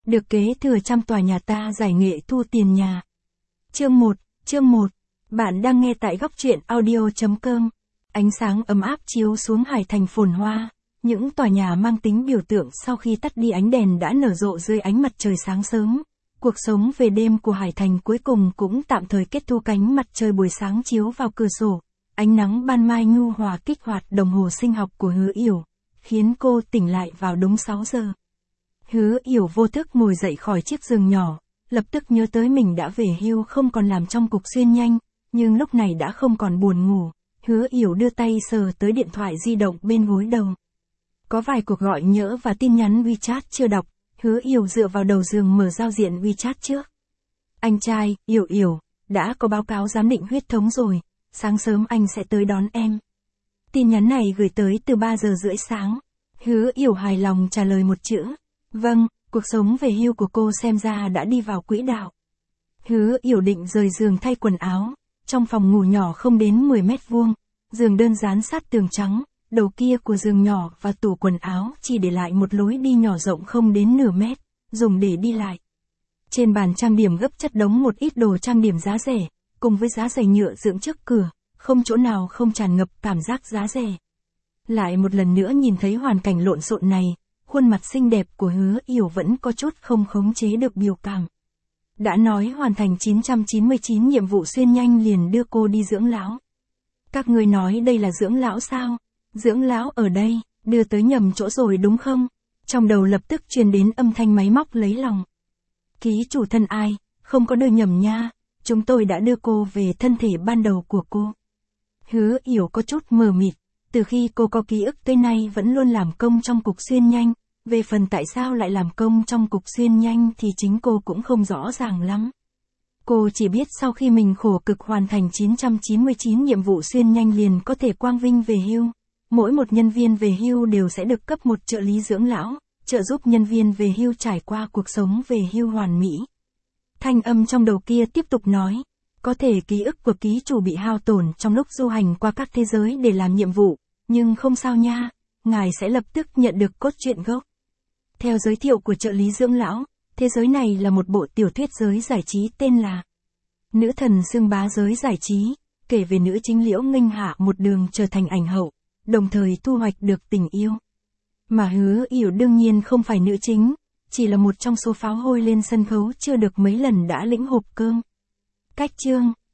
được kế thừa trăm tòa nhà ta giải nghệ thu tiền nhà. Chương 1, bạn đang nghe tại góc truyện audio.com. Ánh sáng ấm áp chiếu xuống Hải Thành phồn hoa, những tòa nhà mang tính biểu tượng sau khi tắt đi ánh đèn đã nở rộ dưới ánh mặt trời sáng sớm. Cuộc sống về đêm của Hải Thành cuối cùng cũng tạm thời kết thúc. Ánh mặt trời buổi sáng chiếu vào cửa sổ, ánh nắng ban mai nhu hòa kích hoạt đồng hồ sinh học của Hứa Yểu, khiến cô tỉnh lại vào đúng 6 giờ. Hứa Yểu vô thức ngồi dậy khỏi chiếc giường nhỏ, lập tức nhớ tới mình đã về hưu không còn làm trong cục xuyên nhanh, nhưng lúc này đã không còn buồn ngủ. Hứa Yểu đưa tay sờ tới điện thoại di động bên gối đầu. Có vài cuộc gọi nhỡ và tin nhắn WeChat chưa đọc, Hứa Yểu dựa vào đầu giường mở giao diện WeChat trước. Anh trai, Yểu, đã có báo cáo giám định huyết thống rồi, sáng sớm anh sẽ tới đón em. Tin nhắn này gửi tới từ 3 giờ rưỡi sáng. Hứa Yểu hài lòng trả lời một chữ. Vâng, cuộc sống về hưu của cô xem ra đã đi vào quỹ đạo. Hứa Yểu định rời giường thay quần áo. Trong phòng ngủ nhỏ không đến 10 mét vuông, giường đơn dán sát tường trắng, đầu kia của giường nhỏ và tủ quần áo chỉ để lại một lối đi nhỏ rộng không đến nửa mét, dùng để đi lại. Trên bàn trang điểm gấp chất đống một ít đồ trang điểm giá rẻ, cùng với giá giày nhựa dựng trước cửa, không chỗ nào không tràn ngập cảm giác giá rẻ. Lại một lần nữa nhìn thấy hoàn cảnh lộn xộn này, khuôn mặt xinh đẹp của Hứa Yểu vẫn có chút không khống chế được biểu cảm. Đã nói hoàn thành 999 nhiệm vụ xuyên nhanh liền đưa cô đi dưỡng lão. Các người nói đây là dưỡng lão sao? Dưỡng lão ở đây, đưa tới nhầm chỗ rồi đúng không? Trong đầu lập tức truyền đến âm thanh máy móc lấy lòng. Ký chủ thân ai, không có đưa nhầm nha, chúng tôi đã đưa cô về thân thể ban đầu của cô. Hứa Yểu có chút mờ mịt, từ khi cô có ký ức tới nay vẫn luôn làm công trong cục xuyên nhanh, về phần tại sao lại làm công trong cục xuyên nhanh thì chính cô cũng không rõ ràng lắm. Cô chỉ biết sau khi mình khổ cực hoàn thành 999 nhiệm vụ xuyên nhanh liền có thể quang vinh về hưu. Mỗi một nhân viên về hưu đều sẽ được cấp một trợ lý dưỡng lão, trợ giúp nhân viên về hưu trải qua cuộc sống về hưu hoàn mỹ. Thanh âm trong đầu kia tiếp tục nói, có thể ký ức của ký chủ bị hao tổn trong lúc du hành qua các thế giới để làm nhiệm vụ, nhưng không sao nha, ngài sẽ lập tức nhận được cốt truyện gốc. Theo giới thiệu của trợ lý dưỡng lão, thế giới này là một bộ tiểu thuyết giới giải trí tên là Nữ thần xưng bá giới giải trí, kể về nữ chính Liễu Nghênh Hạ một đường trở thành ảnh hậu, đồng thời thu hoạch được tình yêu. Mà Hứa Yểu đương nhiên không phải nữ chính, chỉ là một trong số pháo hôi lên sân khấu chưa được mấy lần đã lĩnh hộp cơm. Cách chương